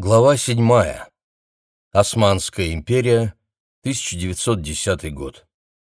Глава 7. Османская империя, 1910 год.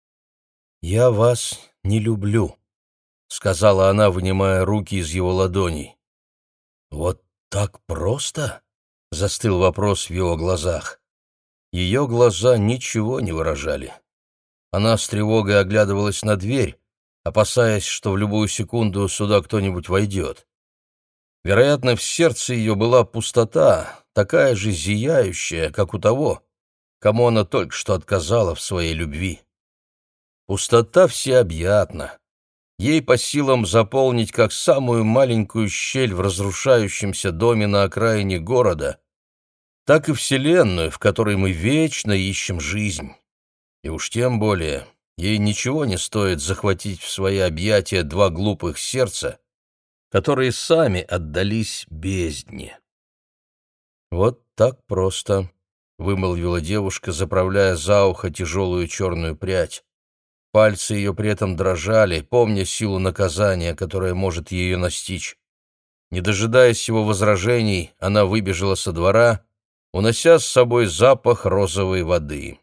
«Я вас не люблю», — сказала она, вынимая руки из его ладоней. «Вот так просто?» — застыл вопрос в его глазах. Ее глаза ничего не выражали. Она с тревогой оглядывалась на дверь, опасаясь, что в любую секунду сюда кто-нибудь войдет. Вероятно, в сердце ее была пустота, такая же зияющая, как у того, кому она только что отказала в своей любви. Пустота всеобъятна. Ей по силам заполнить как самую маленькую щель в разрушающемся доме на окраине города, так и вселенную, в которой мы вечно ищем жизнь. И уж тем более ей ничего не стоит захватить в свои объятия два глупых сердца, которые сами отдались бездне. «Вот так просто», — вымолвила девушка, заправляя за ухо тяжелую черную прядь. Пальцы ее при этом дрожали, помня силу наказания, которое может ее настичь. Не дожидаясь его возражений, она выбежала со двора, унося с собой запах розовой воды.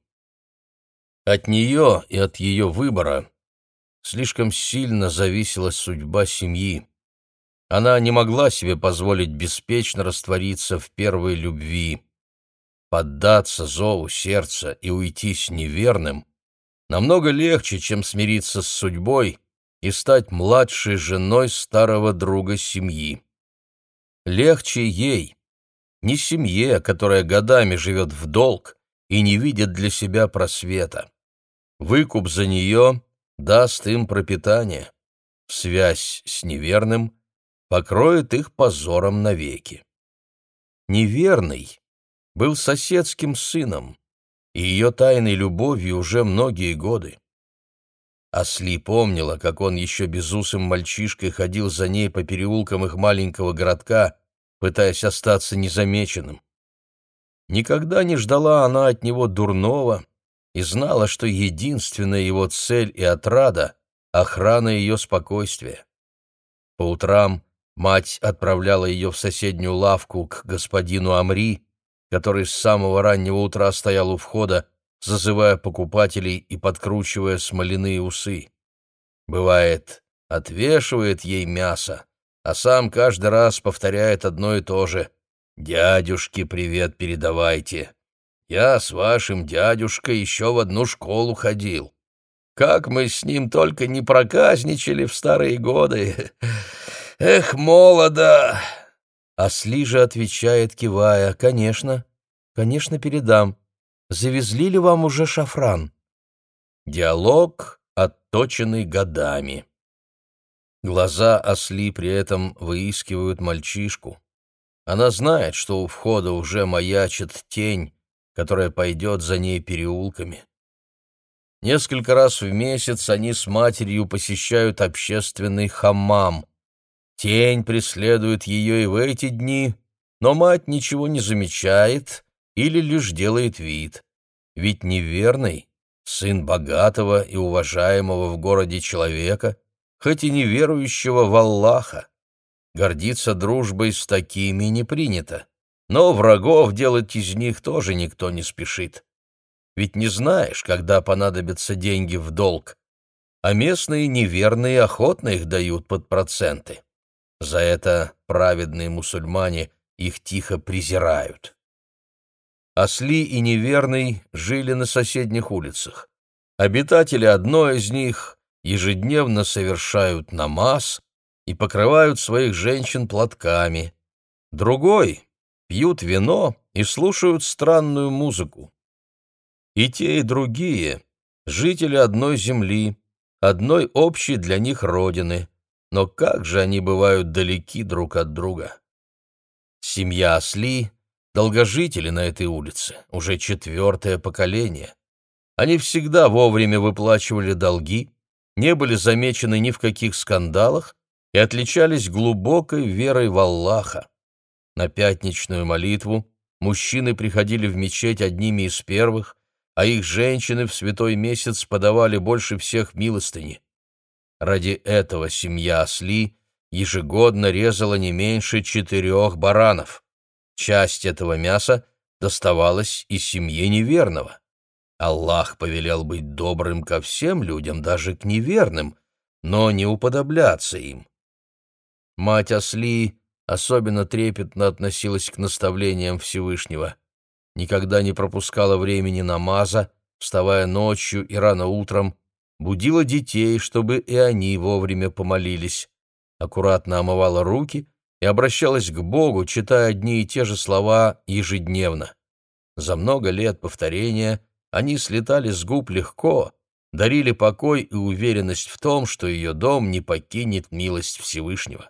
От нее и от ее выбора слишком сильно зависела судьба семьи. Она не могла себе позволить беспечно раствориться в первой любви. Поддаться зову сердца и уйти с неверным намного легче, чем смириться с судьбой и стать младшей женой старого друга семьи. Легче ей, не семье, которая годами живет в долг и не видит для себя просвета. Выкуп за нее даст им пропитание. Связь с неверным покроет их позором навеки. Неверный был соседским сыном и ее тайной любовью уже многие годы. Асли помнила, как он еще безусым мальчишкой ходил за ней по переулкам их маленького городка, пытаясь остаться незамеченным. Никогда не ждала она от него дурного и знала, что единственная его цель и отрада — охрана ее спокойствия. По утрам мать отправляла ее в соседнюю лавку к господину Амри, который с самого раннего утра стоял у входа, зазывая покупателей и подкручивая смоляные усы. Бывает, отвешивает ей мясо, а сам каждый раз повторяет одно и то же: «Дядюшке привет передавайте. Я с вашим дядюшкой еще в одну школу ходил. Как мы с ним только не проказничали в старые годы! Эх, молодо!» Асли же отвечает, кивая: «Конечно, конечно, передам. Завезли ли вам уже шафран?» Диалог, отточенный годами. Глаза Асли при этом выискивают мальчишку. Она знает, что у входа уже маячит тень, которая пойдет за ней переулками. Несколько раз в месяц они с матерью посещают общественный хаммам. Тень преследует ее и в эти дни, но мать ничего не замечает или лишь делает вид. Ведь неверный, сын богатого и уважаемого в городе человека, хоть и неверующего в Аллаха. Гордиться дружбой с такими не принято, но врагов делать из них тоже никто не спешит. Ведь не знаешь, когда понадобятся деньги в долг, а местные неверные охотно их дают под проценты. За это праведные мусульмане их тихо презирают. Асли и неверный жили на соседних улицах. Обитатели одной из них ежедневно совершают намаз и покрывают своих женщин платками. Другой пьют вино и слушают странную музыку. И те, и другие — жители одной земли, одной общей для них родины, но как же они бывают далеки друг от друга. Семья Асли — долгожители на этой улице, уже 4-е поколение. Они всегда вовремя выплачивали долги, не были замечены ни в каких скандалах и отличались глубокой верой в Аллаха. На пятничную молитву мужчины приходили в мечеть одними из первых, а их женщины в святой месяц подавали больше всех милостыни. Ради этого семья Асли ежегодно резала не меньше 4 баранов. Часть этого мяса доставалась и семье неверного. Аллах повелел быть добрым ко всем людям, даже к неверным, но не уподобляться им. Мать Асли особенно трепетно относилась к наставлениям Всевышнего. Никогда не пропускала времени намаза, вставая ночью и рано утром, будила детей, чтобы и они вовремя помолились, аккуратно омывала руки и обращалась к Богу, читая одни и те же слова ежедневно. За много лет повторения они слетали с губ легко, дарили покой и уверенность в том, что ее дом не покинет милость Всевышнего.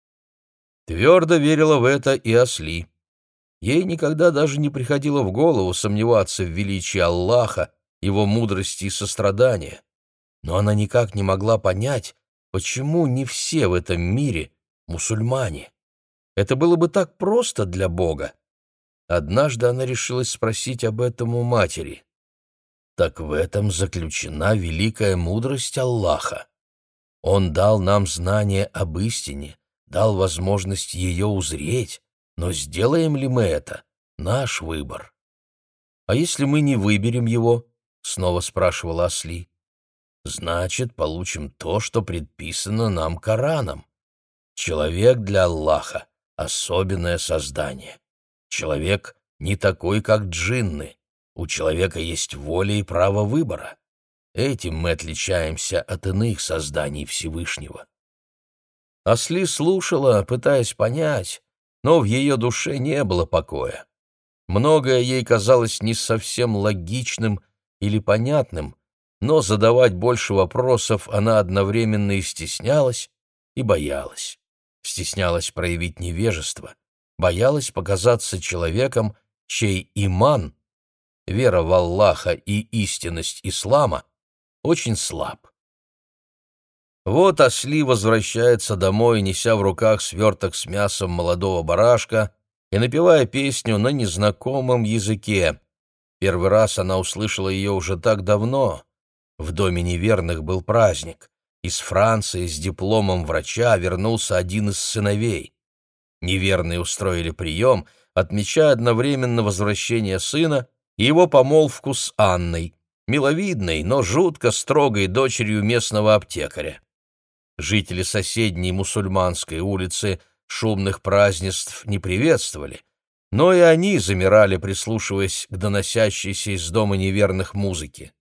Твердо верила в это и Асли. Ей никогда даже не приходило в голову сомневаться в величии Аллаха, его мудрости и сострадания. Но она никак не могла понять, почему не все в этом мире мусульмане. Это было бы так просто для Бога. Однажды она решилась спросить об этом у матери. Так в этом заключена великая мудрость Аллаха. Он дал нам знание об истине, дал возможность ее узреть, но сделаем ли мы это? Наш выбор. А если мы не выберем его? Снова спрашивала Асли. Значит, получим то, что предписано нам Кораном. Человек для Аллаха — особенное создание. Человек не такой, как джинны. У человека есть воля и право выбора. Этим мы отличаемся от иных созданий Всевышнего. Асли слушала, пытаясь понять, но в ее душе не было покоя. Многое ей казалось не совсем логичным или понятным, но задавать больше вопросов она одновременно и стеснялась, и боялась. Стеснялась проявить невежество, боялась показаться человеком, чей иман, вера в Аллаха и истинность ислама, очень слаб. Вот Асли возвращается домой, неся в руках сверток с мясом молодого барашка и напевая песню на незнакомом языке. Первый раз она услышала ее уже так давно. В доме неверных был праздник. Из Франции с дипломом врача вернулся один из сыновей. Неверные устроили прием, отмечая одновременно возвращение сына и его помолвку с Анной, миловидной, но жутко строгой дочерью местного аптекаря. Жители соседней мусульманской улицы шумных празднеств не приветствовали, но и они замирали, прислушиваясь к доносящейся из дома неверных музыке.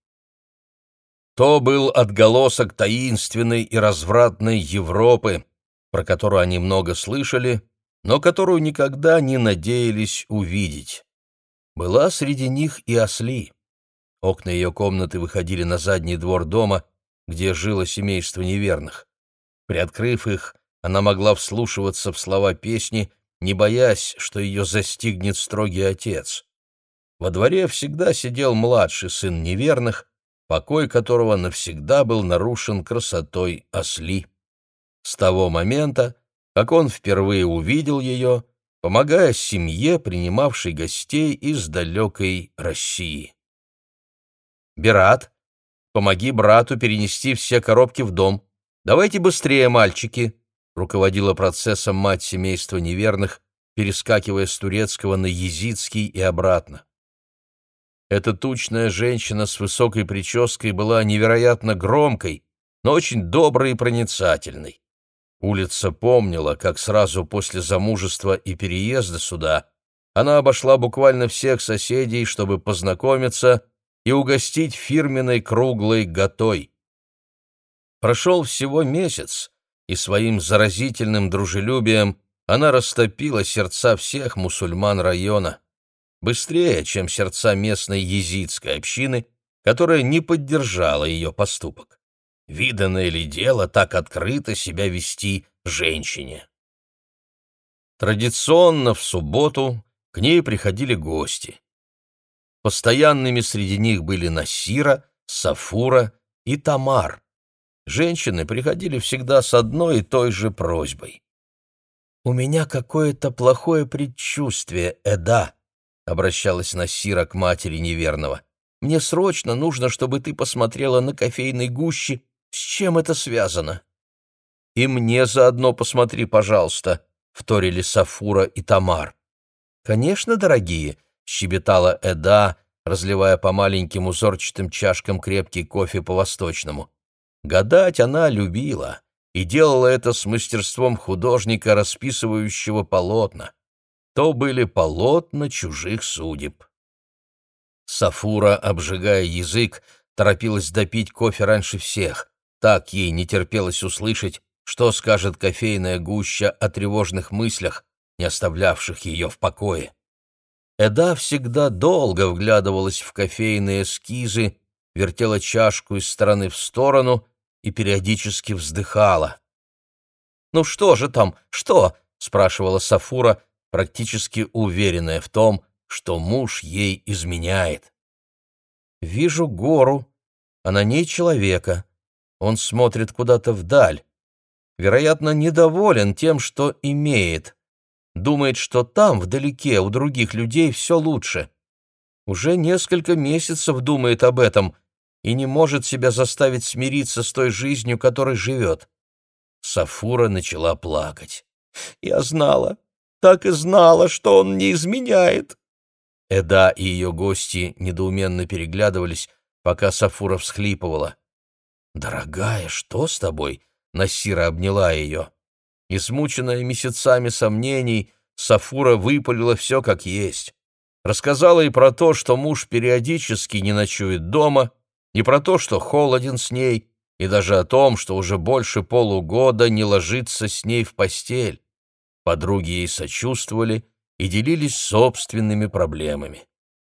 То был отголосок таинственной и развратной Европы, про которую они много слышали, но которую никогда не надеялись увидеть. Была среди них и Асли. Окна ее комнаты выходили на задний двор дома, где жило семейство неверных. Приоткрыв их, она могла вслушиваться в слова песни, не боясь, что ее застигнет строгий отец. Во дворе всегда сидел младший сын неверных, покой которого навсегда был нарушен красотой Асли. С того момента, как он впервые увидел ее, помогая семье, принимавшей гостей из далекой России. «Берат, помоги брату перенести все коробки в дом. Давайте быстрее, мальчики!» — руководила процессом мать семейства неверных, перескакивая с турецкого на езидский и обратно. Эта тучная женщина с высокой прической была невероятно громкой, но очень доброй и проницательной. Улица помнила, как сразу после замужества и переезда сюда она обошла буквально всех соседей, чтобы познакомиться и угостить фирменной круглой гатой. Прошел всего месяц, и своим заразительным дружелюбием она растопила сердца всех мусульман района. Быстрее, чем сердца местной езидской общины, которая не поддержала ее поступок. Виданное ли дело так открыто себя вести женщине? Традиционно в субботу к ней приходили гости. Постоянными среди них были Насира, Сафура и Тамар. Женщины приходили всегда с одной и той же просьбой. «У меня какое-то плохое предчувствие, Эда», — обращалась Насира к матери неверного. «Мне срочно нужно, чтобы ты посмотрела на кофейной гуще, с чем это связано». «И мне заодно посмотри, пожалуйста», — вторили Сафура и Тамар. «Конечно, дорогие», — щебетала Эда, разливая по маленьким узорчатым чашкам крепкий кофе по-восточному. Гадать она любила и делала это с мастерством художника, расписывающего полотна. То были полотна чужих судеб. Сафура, обжигая язык, торопилась допить кофе раньше всех. Так ей не терпелось услышать, что скажет кофейная гуща о тревожных мыслях, не оставлявших ее в покое. Эда всегда долго вглядывалась в кофейные эскизы, вертела чашку из стороны в сторону и периодически вздыхала. «Ну что же там, что?» — спрашивала Сафура, практически уверенная в том, что муж ей изменяет. «Вижу гору, а на ней человека. Он смотрит куда-то вдаль. Вероятно, недоволен тем, что имеет. Думает, что там, вдалеке, у других людей все лучше. Уже несколько месяцев думает об этом и не может себя заставить смириться с той жизнью, которой живет». Сафура начала плакать. «Я знала, так и знала, что он не изменяет». Эда и ее гости недоуменно переглядывались, пока Сафура всхлипывала. «Дорогая, что с тобой?» — Насира обняла ее. Измученная месяцами сомнений, Сафура выпалила все как есть. Рассказала и про то, что муж периодически не ночует дома, и про то, что холоден с ней, и даже о том, что уже больше полугода не ложится с ней в постель. Подруги ей сочувствовали и делились собственными проблемами.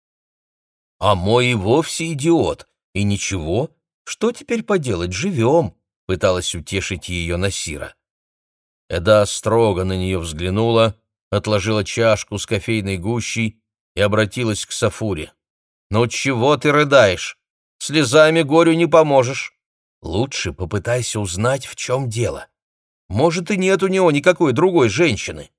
«А мой и вовсе идиот, и ничего, что теперь поделать, живем», — пыталась утешить ее Насира. Эда строго на нее взглянула, отложила чашку с кофейной гущей и обратилась к Сафуре. «Ну чего ты рыдаешь? Слезами горю не поможешь. Лучше попытайся узнать, в чем дело. Может, и нет у него никакой другой женщины».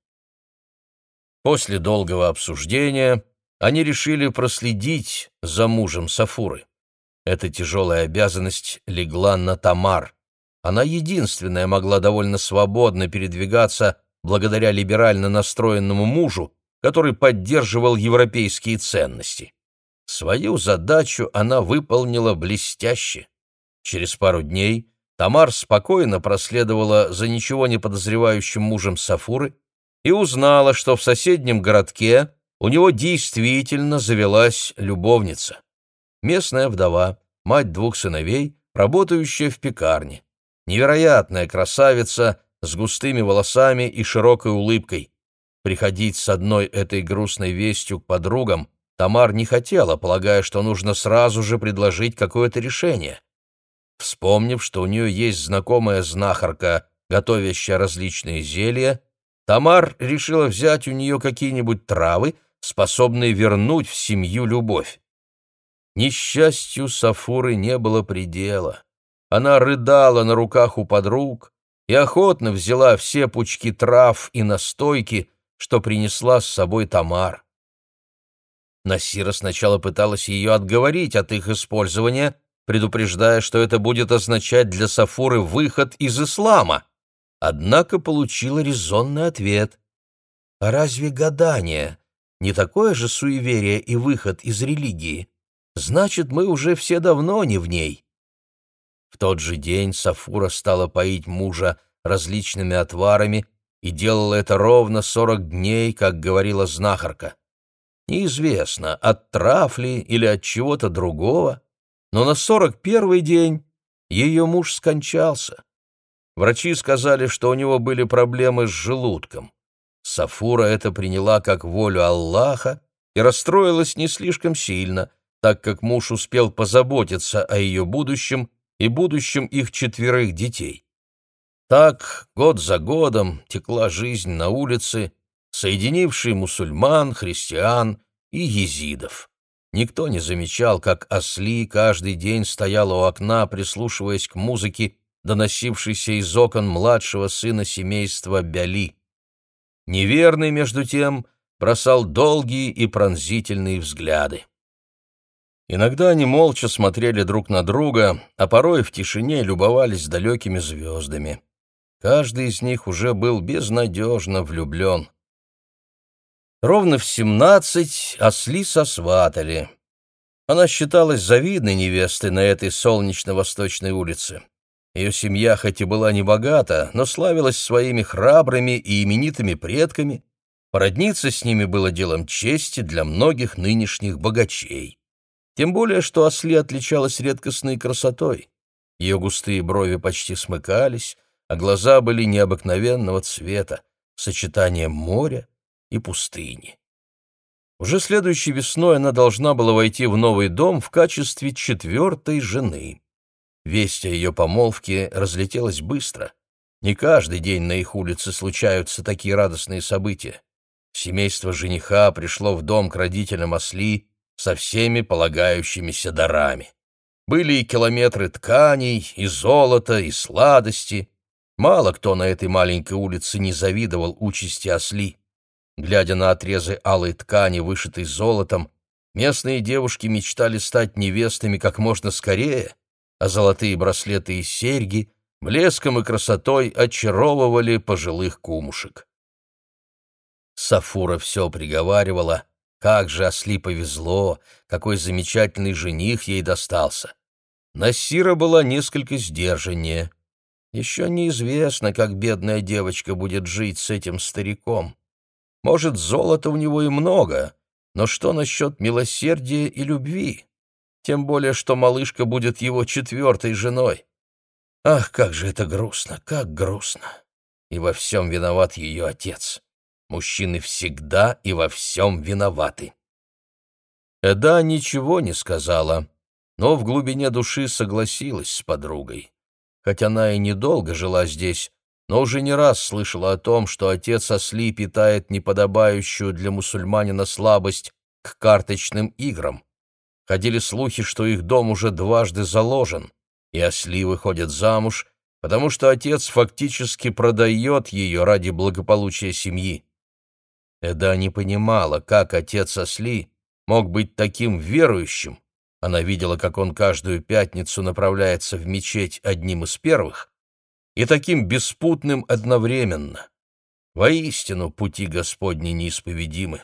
После долгого обсуждения они решили проследить за мужем Сафуры. Эта тяжелая обязанность легла на Тамар. Она единственная могла довольно свободно передвигаться благодаря либерально настроенному мужу, который поддерживал европейские ценности. Свою задачу она выполнила блестяще. Через пару дней Тамар спокойно проследовала за ничего не подозревающим мужем Сафуры и узнала, что в соседнем городке у него действительно завелась любовница. Местная вдова, мать 2 сыновей, работающая в пекарне. Невероятная красавица с густыми волосами и широкой улыбкой. Приходить с одной этой грустной вестью к подругам Тамар не хотела, полагая, что нужно сразу же предложить какое-то решение. Вспомнив, что у нее есть знакомая знахарка, готовящая различные зелья, Тамар решила взять у нее какие-нибудь травы, способные вернуть в семью любовь. Несчастью Сафуры не было предела. Она рыдала на руках у подруг и охотно взяла все пучки трав и настойки, что принесла с собой Тамар. Насира сначала пыталась ее отговорить от их использования, предупреждая, что это будет означать для Сафуры выход из ислама, однако получила резонный ответ. «А разве гадание не такое же суеверие и выход из религии? Значит, мы уже все давно не в ней». В тот же день Сафура стала поить мужа различными отварами и делала это ровно 40 дней, как говорила знахарка. Неизвестно, от трав ли или от чего-то другого, но на 41-й день ее муж скончался. Врачи сказали, что у него были проблемы с желудком. Сафура это приняла как волю Аллаха и расстроилась не слишком сильно, так как муж успел позаботиться о ее будущем и будущем их 4 детей. Так год за годом текла жизнь на улице, соединившей мусульман, христиан и езидов. Никто не замечал, как Асли каждый день стояла у окна, прислушиваясь к музыке, доносившейся из окон младшего сына семейства Бяли. Неверный, между тем, бросал долгие и пронзительные взгляды. Иногда они молча смотрели друг на друга, а порой в тишине любовались далекими звездами. Каждый из них уже был безнадежно влюблен. Ровно в 17 Осли сосватали. Она считалась завидной невестой на этой солнечно-восточной улице. Ее семья хоть и была небогата, но славилась своими храбрыми и именитыми предками. Породниться с ними было делом чести для многих нынешних богачей. Тем более, что Осли отличалась редкостной красотой. Ее густые брови почти смыкались, а глаза были необыкновенного цвета, сочетание моря и пустыни. Уже следующей весной она должна была войти в новый дом в качестве четвертой жены. Весть о ее помолвке разлетелась быстро. Не каждый день на их улице случаются такие радостные события. Семейство жениха пришло в дом к родителям Осли со всеми полагающимися дарами. Были и километры тканей, и золота, и сладости. Мало кто на этой маленькой улице не завидовал участи Осли. Глядя на отрезы алой ткани, вышитой золотом, местные девушки мечтали стать невестами как можно скорее, а золотые браслеты и серьги блеском и красотой очаровывали пожилых кумушек. Сафура все приговаривала, как же Осли повезло, какой замечательный жених ей достался. Насира была несколько сдержаннее. Еще неизвестно, как бедная девочка будет жить с этим стариком. Может, золота у него и много, но что насчет милосердия и любви? Тем более, что малышка будет его четвертой женой. Ах, как же это грустно, как грустно! И во всем виноват ее отец. Мужчины всегда и во всем виноваты. Эда ничего не сказала, но в глубине души согласилась с подругой. Хоть она и недолго жила здесь, но уже не раз слышала о том, что отец Осли питает неподобающую для мусульманина слабость к карточным играм. Ходили слухи, что их дом уже дважды заложен, и Осли выходит замуж, потому что отец фактически продает ее ради благополучия семьи. Эда не понимала, как отец Осли мог быть таким верующим. Она видела, как он каждую пятницу направляется в мечеть одним из первых, и таким беспутным одновременно. Воистину, пути Господни неисповедимы.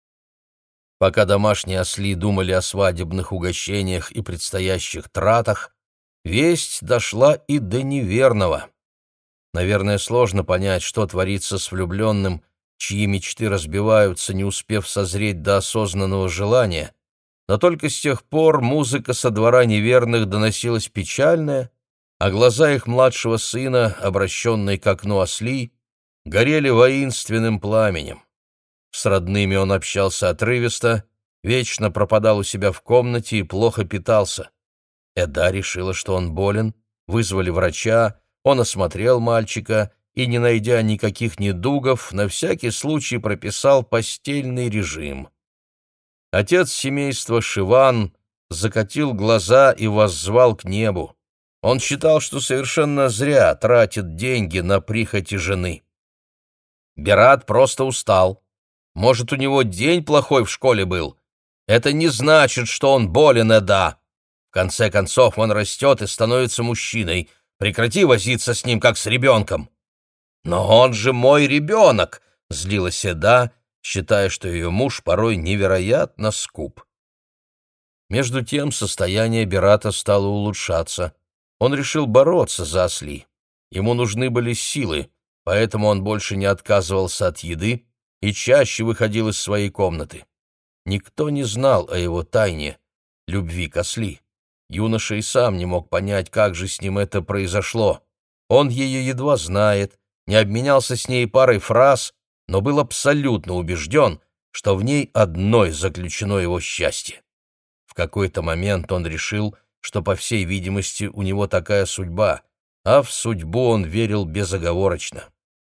Пока домашние Осли думали о свадебных угощениях и предстоящих тратах, весть дошла и до неверного. Наверное, сложно понять, что творится с влюбленным, чьи мечты разбиваются, не успев созреть до осознанного желания, но только с тех пор музыка со двора неверных доносилась печальная, а глаза их младшего сына, обращенные к окну Осли, горели воинственным пламенем. С родными он общался отрывисто, вечно пропадал у себя в комнате и плохо питался. Эда решила, что он болен, вызвали врача, он осмотрел мальчика и, не найдя никаких недугов, на всякий случай прописал постельный режим. Отец семейства Шиван закатил глаза и воззвал к небу. Он считал, что совершенно зря тратит деньги на прихоти жены. Берат просто устал. Может, у него день плохой в школе был. Это не значит, что он болен, Эда. В конце концов, он растет и становится мужчиной. Прекрати возиться с ним, как с ребенком. Но он же мой ребенок, злилась Эда, считая, что ее муж порой невероятно скуп. Между тем состояние Берата стало улучшаться. Он решил бороться за Осли. Ему нужны были силы, поэтому он больше не отказывался от еды и чаще выходил из своей комнаты. Никто не знал о его тайне, любви к Осли. Юноша и сам не мог понять, как же с ним это произошло. Он ее едва знает, не обменялся с ней парой фраз, но был абсолютно убежден, что в ней одной заключено его счастье. В какой-то момент он решил, что, по всей видимости, у него такая судьба, а в судьбу он верил безоговорочно.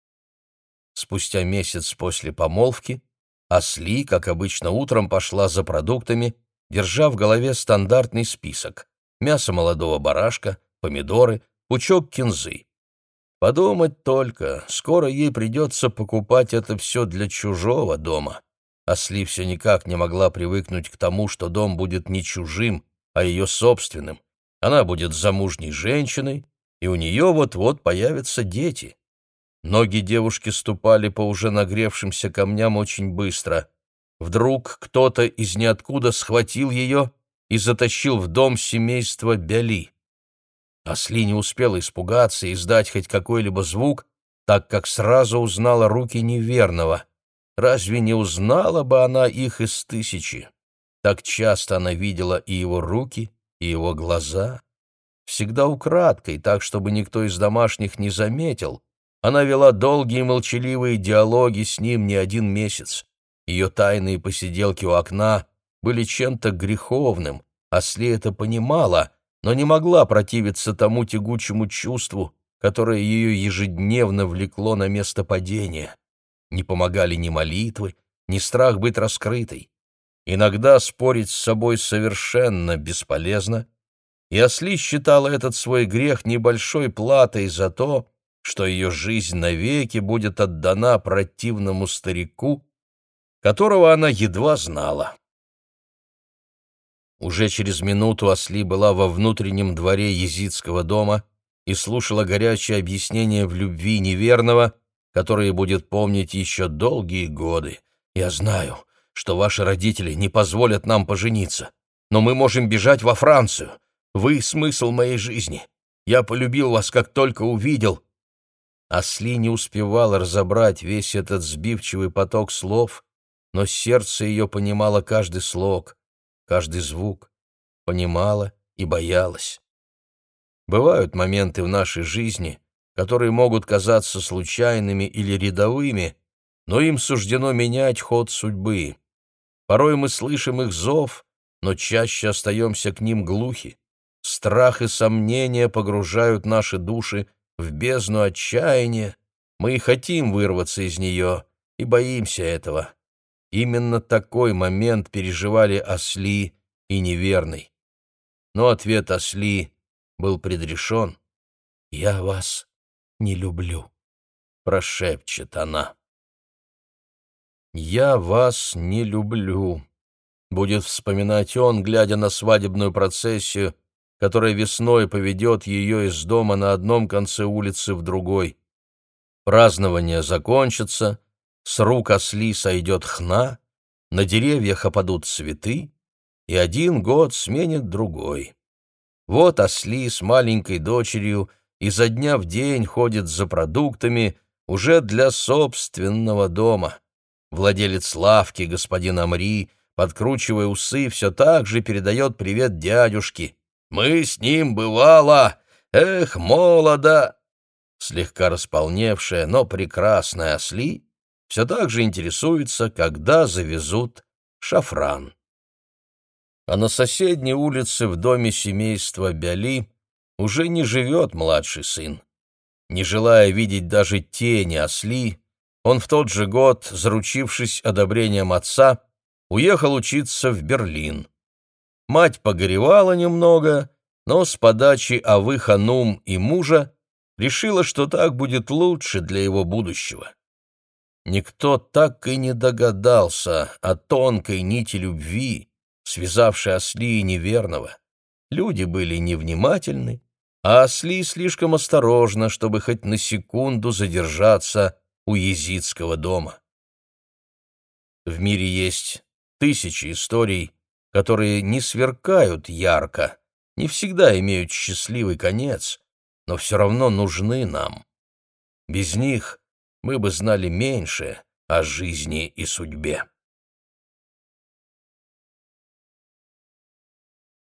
Спустя месяц после помолвки Осли, как обычно, утром пошла за продуктами, держа в голове стандартный список: мясо молодого барашка, помидоры, пучок кинзы. Подумать только, скоро ей придется покупать это все для чужого дома. Осли все никак не могла привыкнуть к тому, что дом будет не чужим, а ее собственным. Она будет замужней женщиной, и у нее вот-вот появятся дети. Ноги девушки ступали по уже нагревшимся камням очень быстро. Вдруг кто-то из ниоткуда схватил ее и затащил в дом семейства Бяли. Асли не успела испугаться и издать хоть какой-либо звук, так как сразу узнала руки неверного. Разве не узнала бы она их из тысячи? Так часто она видела и его руки, и его глаза. Всегда украдкой, так, чтобы никто из домашних не заметил. Она вела долгие молчаливые диалоги с ним не один месяц. Ее тайные посиделки у окна были чем-то греховным. Асли это понимала, но не могла противиться тому тягучему чувству, которое ее ежедневно влекло на место падения. Не помогали ни молитвы, ни страх быть раскрытой. Иногда спорить с собой совершенно бесполезно, и Асли считала этот свой грех небольшой платой за то, что ее жизнь навеки будет отдана противному старику, которого она едва знала. Уже через минуту Асли была во внутреннем дворе езидского дома и слушала горячее объяснение в любви неверного, которое будет помнить еще долгие годы. «Я знаю, что ваши родители не позволят нам пожениться, но мы можем бежать во Францию. Вы — смысл моей жизни. Я полюбил вас, как только увидел». Асли не успевала разобрать весь этот сбивчивый поток слов, но сердце ее понимало каждый слог, каждый звук, понимала и боялась. Бывают моменты в нашей жизни, которые могут казаться случайными или рядовыми, но им суждено менять ход судьбы. Порой мы слышим их зов, но чаще остаемся к ним глухи. Страх и сомнения погружают наши души в бездну отчаяния. Мы и хотим вырваться из нее, и боимся этого. Именно такой момент переживали Асли и неверный. Но ответ Асли был предрешен. «Я вас не люблю», — прошепчет она. «Я вас не люблю», — будет вспоминать он, глядя на свадебную процессию, которая весной поведет ее из дома на одном конце улицы в другой. Празднование закончится, с рук Асли сойдет хна, на деревьях опадут цветы, и один год сменит другой. Вот Асли с маленькой дочерью изо дня в день ходит за продуктами уже для собственного дома. Владелец лавки, господин Амри, подкручивая усы, все так же передает привет дядюшке. «Мы с ним, бывало, эх, молодо!» Слегка располневшая, но прекрасная Асли все так же интересуется, когда завезут шафран. А на соседней улице в доме семейства Бяли уже не живет младший сын. Не желая видеть даже тени Асли, он в тот же год, заручившись одобрением отца, уехал учиться в Берлин. Мать погоревала немного, но с подачи Авы Ханум и мужа решила, что так будет лучше для его будущего. Никто так и не догадался о тонкой нити любви, связавшей Асли и неверного. Люди были невнимательны, а Асли слишком осторожна, чтобы хоть на секунду задержаться у езидского дома. В мире есть тысячи историй, которые не сверкают ярко, не всегда имеют счастливый конец, но все равно нужны нам. Без них мы бы знали меньше о жизни и судьбе.